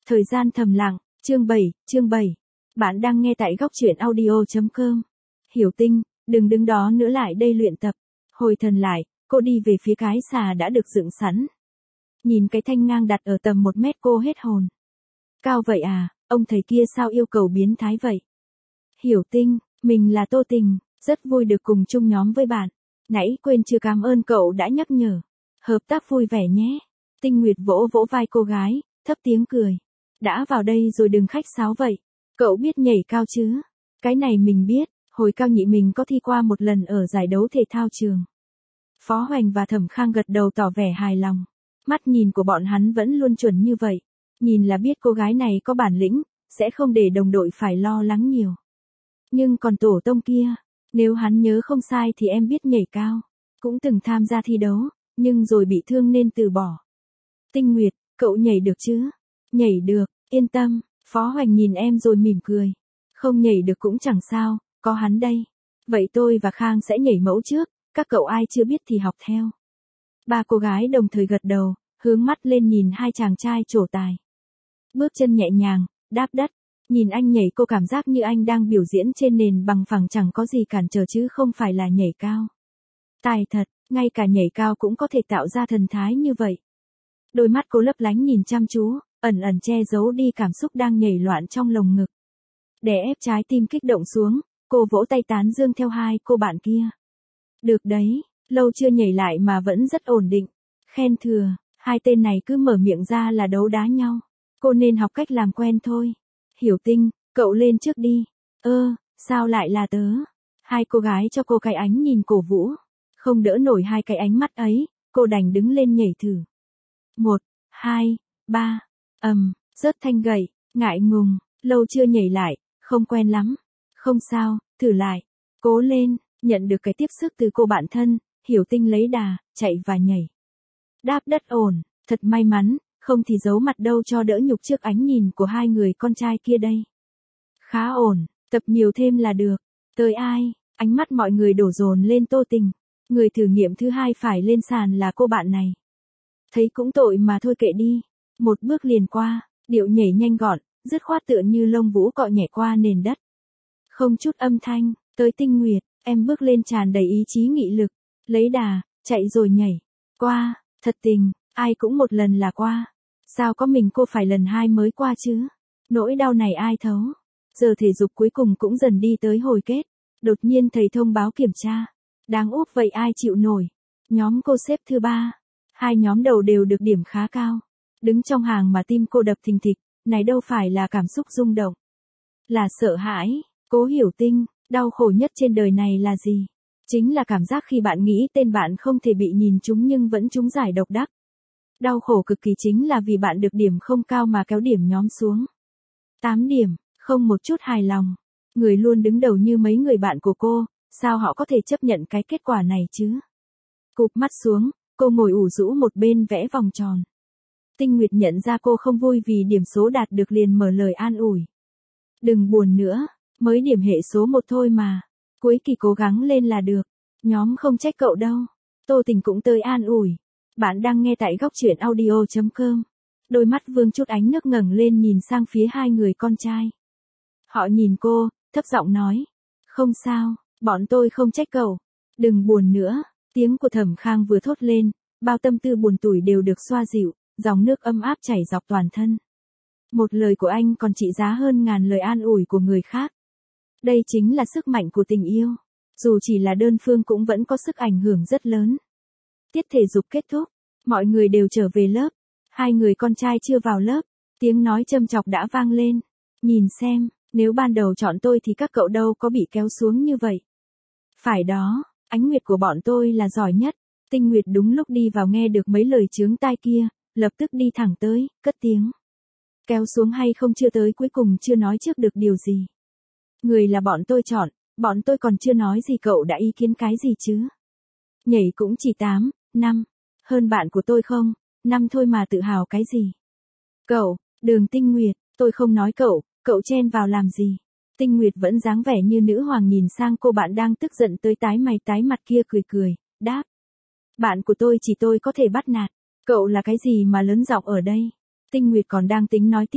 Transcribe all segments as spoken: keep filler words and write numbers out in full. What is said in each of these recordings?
Thời gian thầm lặng, chương bảy, chương bảy. Bạn đang nghe tại góc truyện audio chấm com. Hiểu Tinh, đừng đứng đó nữa, lại đây luyện tập. Hồi thần lại, cô đi về phía cái xà đã được dựng sẵn. Nhìn cái thanh ngang đặt ở tầm một mét cô hết hồn. Cao vậy à, ông thầy kia sao yêu cầu biến thái vậy? Hiểu Tinh, mình là Tô Tình, rất vui được cùng chung nhóm với bạn. Nãy quên chưa cảm ơn cậu đã nhắc nhở. Hợp tác vui vẻ nhé. Tinh Nguyệt vỗ vỗ vai cô gái, thấp tiếng cười. Đã vào đây rồi đừng khách sáo vậy. Cậu biết nhảy cao chứ? Cái này mình biết, hồi cao nhị mình có thi qua một lần ở giải đấu thể thao trường. Phó Hoành và Thẩm Khang gật đầu tỏ vẻ hài lòng. Mắt nhìn của bọn hắn vẫn luôn chuẩn như vậy. Nhìn là biết cô gái này có bản lĩnh, sẽ không để đồng đội phải lo lắng nhiều. Nhưng còn tổ tông kia, nếu hắn nhớ không sai thì em biết nhảy cao. Cũng từng tham gia thi đấu, nhưng rồi bị thương nên từ bỏ. Tinh Nguyệt, cậu nhảy được chứ? Nhảy được, yên tâm. Phó Hoành nhìn em rồi mỉm cười. Không nhảy được cũng chẳng sao, có hắn đây. Vậy tôi và Khang sẽ nhảy mẫu trước, các cậu ai chưa biết thì học theo. Ba cô gái đồng thời gật đầu, hướng mắt lên nhìn hai chàng trai trổ tài. Bước chân nhẹ nhàng, đáp đất. Nhìn anh nhảy cô cảm giác như anh đang biểu diễn trên nền bằng phẳng, chẳng có gì cản trở chứ không phải là nhảy cao. Tài thật, ngay cả nhảy cao cũng có thể tạo ra thần thái như vậy. Đôi mắt cô lấp lánh nhìn chăm chú, ẩn ẩn che giấu đi cảm xúc đang nhảy loạn trong lồng ngực. Để ép trái tim kích động xuống, cô vỗ tay tán dương theo hai cô bạn kia. Được đấy, lâu chưa nhảy lại mà vẫn rất ổn định. Khen thừa, hai tên này cứ mở miệng ra là đấu đá nhau. Cô nên học cách làm quen thôi. Hiểu Tinh, cậu lên trước đi. Ơ, sao lại là tớ? Hai cô gái cho cô cái ánh nhìn cổ vũ. Không đỡ nổi hai cái ánh mắt ấy, cô đành đứng lên nhảy thử. Một, hai, ba, ầm, rớt thanh gậy, ngại ngùng, lâu chưa nhảy lại, không quen lắm. Không sao, thử lại. Cố lên, nhận được cái tiếp sức từ cô bạn thân, Hiểu Tinh lấy đà, chạy và nhảy. Đáp đất ổn, thật may mắn, không thì giấu mặt đâu cho đỡ nhục trước ánh nhìn của hai người con trai kia đây. Khá ổn, tập nhiều thêm là được. Tới ai, ánh mắt mọi người đổ dồn lên Tô Tình. Người thử nghiệm thứ hai phải lên sàn là cô bạn này. Thấy cũng tội mà thôi kệ đi. Một bước liền qua, điệu nhảy nhanh gọn, dứt khoát tựa như lông vũ cọ nhẹ qua nền đất. Không chút âm thanh, tới Tinh Nguyệt, em bước lên tràn đầy ý chí nghị lực. Lấy đà, chạy rồi nhảy. Qua, thật tình, ai cũng một lần là qua. Sao có mình cô phải lần hai mới qua chứ? Nỗi đau này ai thấu? Giờ thể dục cuối cùng cũng dần đi tới hồi kết. Đột nhiên thầy thông báo kiểm tra. Đáng úp vậy ai chịu nổi? Nhóm cô xếp thứ ba. Hai nhóm đầu đều được điểm khá cao. Đứng trong hàng mà tim cô đập thình thịch, này đâu phải là cảm xúc rung động. Là sợ hãi, Cố Hiểu Tinh, đau khổ nhất trên đời này là gì? Chính là cảm giác khi bạn nghĩ tên bạn không thể bị nhìn trúng nhưng vẫn trúng giải độc đắc. Đau khổ cực kỳ chính là vì bạn được điểm không cao mà kéo điểm nhóm xuống. tám điểm, không một chút hài lòng. Người luôn đứng đầu như mấy người bạn của cô, sao họ có thể chấp nhận cái kết quả này chứ? Cụp mắt xuống, cô ngồi ủ rũ một bên vẽ vòng tròn. Tinh Nguyệt nhận ra cô không vui vì điểm số đạt được liền mở lời an ủi. Đừng buồn nữa, mới điểm hệ số một thôi mà. Cuối kỳ cố gắng lên là được. Nhóm không trách cậu đâu. Tô Tình cũng tới an ủi. Bạn đang nghe tại góc truyện audio chấm com. Đôi mắt vương chút ánh nước ngẩng lên nhìn sang phía hai người con trai. Họ nhìn cô, thấp giọng nói. Không sao, bọn tôi không trách cậu. Đừng buồn nữa. Tiếng của Thẩm Khang vừa thốt lên, bao tâm tư buồn tủi đều được xoa dịu, dòng nước ấm áp chảy dọc toàn thân. Một lời của anh còn trị giá hơn ngàn lời an ủi của người khác. Đây chính là sức mạnh của tình yêu. Dù chỉ là đơn phương cũng vẫn có sức ảnh hưởng rất lớn. Tiết thể dục kết thúc, mọi người đều trở về lớp. Hai người con trai chưa vào lớp, tiếng nói châm chọc đã vang lên. Nhìn xem, nếu ban đầu chọn tôi thì các cậu đâu có bị kéo xuống như vậy. Phải đó, Ánh Nguyệt của bọn tôi là giỏi nhất. Tinh Nguyệt đúng lúc đi vào nghe được mấy lời chướng tai kia, lập tức đi thẳng tới, cất tiếng. Kéo xuống hay không chưa tới cuối cùng chưa nói trước được điều gì. Người là bọn tôi chọn, bọn tôi còn chưa nói gì cậu đã ý kiến cái gì chứ. Nhảy cũng chỉ tám, năm, hơn bạn của tôi không, năm thôi mà tự hào cái gì. Cậu, Đường Tinh Nguyệt, tôi không nói cậu, cậu chen vào làm gì. Tinh Nguyệt vẫn dáng vẻ như nữ hoàng nhìn sang cô bạn đang tức giận tới tái mày tái mặt kia cười cười, đáp. Bạn của tôi chỉ tôi có thể bắt nạt, cậu là cái gì mà lớn giọng ở đây. Tinh Nguyệt còn đang tính nói tiếp,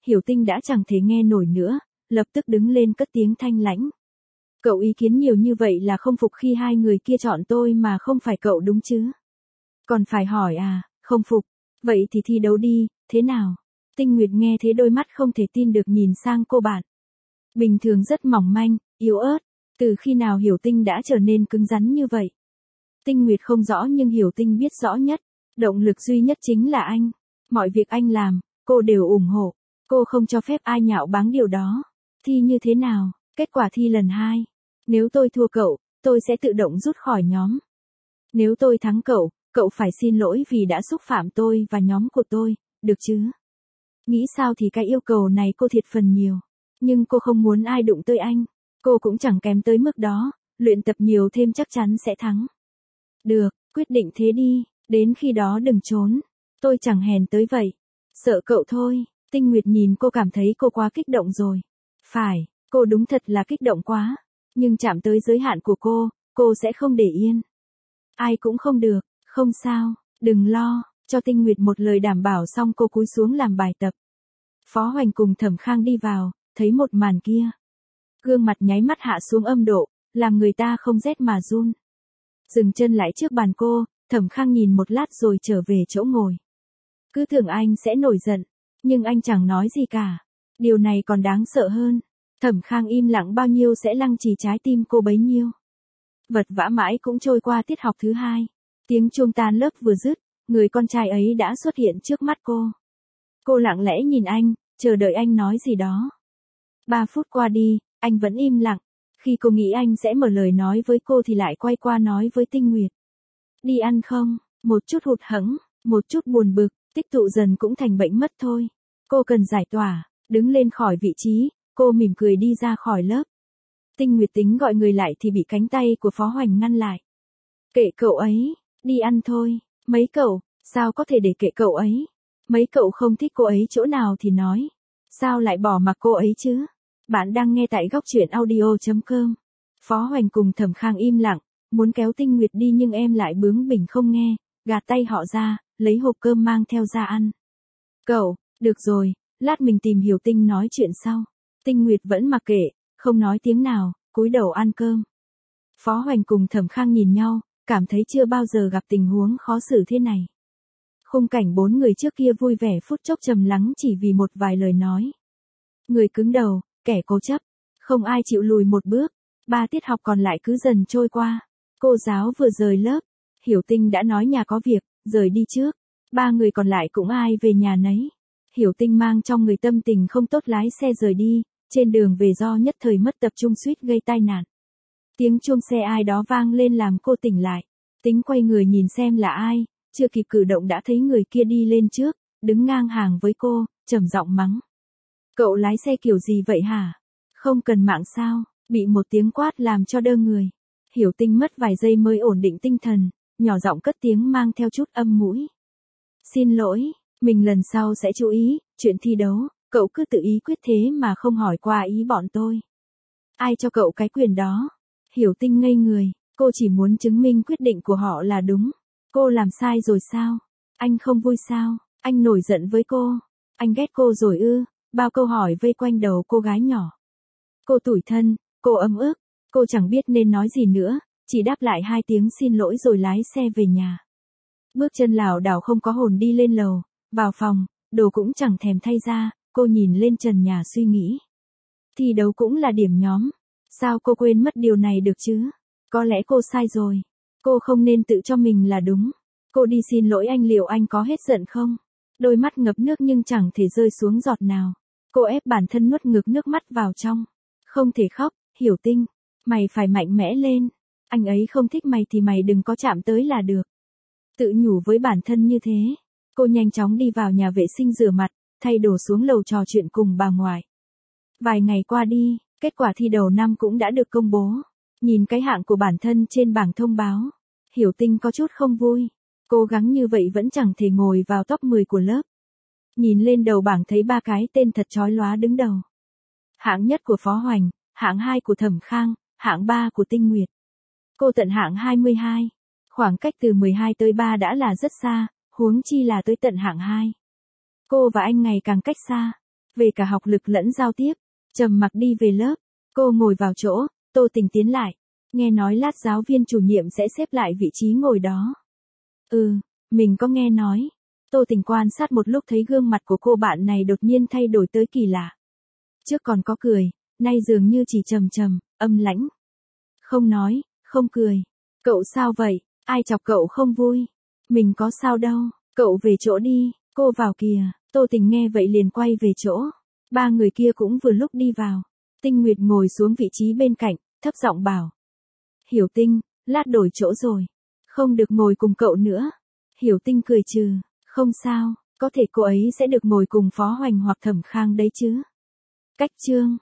Hiểu Tinh đã chẳng thể nghe nổi nữa, lập tức đứng lên cất tiếng thanh lãnh. Cậu ý kiến nhiều như vậy là không phục khi hai người kia chọn tôi mà không phải cậu đúng chứ? Còn phải hỏi à, không phục. Vậy thì thi đấu đi, thế nào? Tinh Nguyệt nghe thế đôi mắt không thể tin được nhìn sang cô bạn. Bình thường rất mỏng manh, yếu ớt. Từ khi nào Hiểu Tinh đã trở nên cứng rắn như vậy? Tinh Nguyệt không rõ nhưng Hiểu Tinh biết rõ nhất. Động lực duy nhất chính là anh. Mọi việc anh làm, cô đều ủng hộ. Cô không cho phép ai nhạo báng điều đó. Thi như thế nào? Kết quả thi lần hai. Nếu tôi thua cậu, tôi sẽ tự động rút khỏi nhóm. Nếu tôi thắng cậu, cậu phải xin lỗi vì đã xúc phạm tôi và nhóm của tôi, được chứ? Nghĩ sao thì cái yêu cầu này cô thiệt phần nhiều. Nhưng cô không muốn ai đụng tới anh. Cô cũng chẳng kém tới mức đó, luyện tập nhiều thêm chắc chắn sẽ thắng. Được, quyết định thế đi, đến khi đó đừng trốn. Tôi chẳng hèn tới vậy. Sợ cậu thôi. Tinh Nguyệt nhìn cô cảm thấy cô quá kích động rồi. Phải, cô đúng thật là kích động quá. Nhưng chạm tới giới hạn của cô, cô sẽ không để yên. Ai cũng không được, không sao, đừng lo, cho Tinh Nguyệt một lời đảm bảo xong cô cúi xuống làm bài tập. Phó Hoành cùng Thẩm Khang đi vào, thấy một màn kia. Gương mặt nháy mắt hạ xuống âm độ, làm người ta không rét mà run. Dừng chân lại trước bàn cô, Thẩm Khang nhìn một lát rồi trở về chỗ ngồi. Cứ tưởng anh sẽ nổi giận, nhưng anh chẳng nói gì cả. Điều này còn đáng sợ hơn. Thẩm Khang im lặng bao nhiêu sẽ lăng trì trái tim cô bấy nhiêu. Vật vã mãi cũng trôi qua tiết học thứ hai. Tiếng chuông tan lớp vừa dứt, người con trai ấy đã xuất hiện trước mắt cô. Cô lặng lẽ nhìn anh, chờ đợi anh nói gì đó. Ba phút qua đi, anh vẫn im lặng. Khi cô nghĩ anh sẽ mở lời nói với cô thì lại quay qua nói với Tinh Nguyệt. Đi ăn không? Một chút hụt hẫng, một chút buồn bực, tích tụ dần cũng thành bệnh mất thôi. Cô cần giải tỏa, đứng lên khỏi vị trí, cô mỉm cười đi ra khỏi lớp. Tinh Nguyệt tính gọi người lại thì bị cánh tay của Phó Hoành ngăn lại. Kệ cậu ấy, đi ăn thôi. Mấy cậu, sao có thể để kệ cậu ấy? Mấy cậu không thích cô ấy chỗ nào thì nói. Sao lại bỏ mặc cô ấy chứ? Bạn đang nghe tại góc truyện audio chấm com. Phó Hoành cùng Thẩm Khang im lặng, muốn kéo Tinh Nguyệt đi nhưng em lại bướng bỉnh không nghe, gạt tay họ ra, lấy hộp cơm mang theo ra ăn. Cậu, được rồi, lát mình tìm Hiểu Tinh nói chuyện sau. Tinh Nguyệt vẫn mặc kệ, không nói tiếng nào, cúi đầu ăn cơm. Phó Hoành cùng Thẩm Khang nhìn nhau, cảm thấy chưa bao giờ gặp tình huống khó xử thế này. Khung cảnh bốn người trước kia vui vẻ phút chốc trầm lắng chỉ vì một vài lời nói. Người cứng đầu, kẻ cố chấp, không ai chịu lùi một bước. Ba tiết học còn lại cứ dần trôi qua. Cô giáo vừa rời lớp, Hiểu Tinh đã nói nhà có việc, rời đi trước. Ba người còn lại cũng ai về nhà nấy. Hiểu Tinh mang trong người tâm tình không tốt lái xe rời đi, trên đường về do nhất thời mất tập trung suýt gây tai nạn. Tiếng chuông xe ai đó vang lên làm cô tỉnh lại. Tính quay người nhìn xem là ai, chưa kịp cử động đã thấy người kia đi lên trước, đứng ngang hàng với cô, trầm giọng mắng. Cậu lái xe kiểu gì vậy hả? Không cần mạng sao? Bị một tiếng quát làm cho đơ người. Hiểu Tinh mất vài giây mới ổn định tinh thần, nhỏ giọng cất tiếng mang theo chút âm mũi. Xin lỗi, mình lần sau sẽ chú ý, chuyện thi đấu, cậu cứ tự ý quyết thế mà không hỏi qua ý bọn tôi. Ai cho cậu cái quyền đó? Hiểu Tinh ngây người, cô chỉ muốn chứng minh quyết định của họ là đúng. Cô làm sai rồi sao? Anh không vui sao? Anh nổi giận với cô? Anh ghét cô rồi ư? Bao câu hỏi vây quanh đầu cô gái nhỏ. Cô tủi thân, cô ấm ức, cô chẳng biết nên nói gì nữa, chỉ đáp lại hai tiếng xin lỗi rồi lái xe về nhà. Bước chân lảo đảo không có hồn đi lên lầu, vào phòng, đồ cũng chẳng thèm thay ra, cô nhìn lên trần nhà suy nghĩ. Thi đấu cũng là điểm nhóm, sao cô quên mất điều này được chứ? Có lẽ cô sai rồi, cô không nên tự cho mình là đúng. Cô đi xin lỗi anh liệu anh có hết giận không? Đôi mắt ngập nước nhưng chẳng thể rơi xuống giọt nào. Cô ép bản thân nuốt ngược nước mắt vào trong. Không thể khóc, Hiểu Tinh. Mày phải mạnh mẽ lên. Anh ấy không thích mày thì mày đừng có chạm tới là được. Tự nhủ với bản thân như thế. Cô nhanh chóng đi vào nhà vệ sinh rửa mặt, thay đồ xuống lầu trò chuyện cùng bà ngoại. Vài ngày qua đi, kết quả thi đầu năm cũng đã được công bố. Nhìn cái hạng của bản thân trên bảng thông báo. Hiểu Tinh có chút không vui. Cố gắng như vậy vẫn chẳng thể ngồi vào top mười của lớp. Nhìn lên đầu bảng thấy ba cái tên thật chói lóa đứng đầu. Hạng nhất của Phó Hoành, hạng hai của Thẩm Khang, hạng ba của Tinh Nguyệt. Cô tận hạng hai mươi hai. Khoảng cách từ mười hai tới ba đã là rất xa, huống chi là tới tận hạng hai. Cô và anh ngày càng cách xa. về cả học lực lẫn giao tiếp. Trầm mặc đi về lớp, cô ngồi vào chỗ, Tô Tình tiến lại. Nghe nói lát giáo viên chủ nhiệm sẽ xếp lại vị trí ngồi đó. Ừ, mình có nghe nói. Tô Tình quan sát một lúc thấy gương mặt của cô bạn này đột nhiên thay đổi tới kỳ lạ. Trước còn có cười, nay dường như chỉ trầm trầm, âm lãnh. Không nói, không cười. Cậu sao vậy? Ai chọc cậu không vui? Mình có sao đâu, cậu về chỗ đi, cô vào kìa. Tô Tình nghe vậy liền quay về chỗ. Ba người kia cũng vừa lúc đi vào. Tinh Nguyệt ngồi xuống vị trí bên cạnh, thấp giọng bảo. Hiểu Tinh, lát đổi chỗ rồi. Không được ngồi cùng cậu nữa. Hiểu Tinh cười trừ. Không sao, có thể cô ấy sẽ được ngồi cùng Phó Hoành hoặc Thẩm Khang đấy chứ. Cách chương.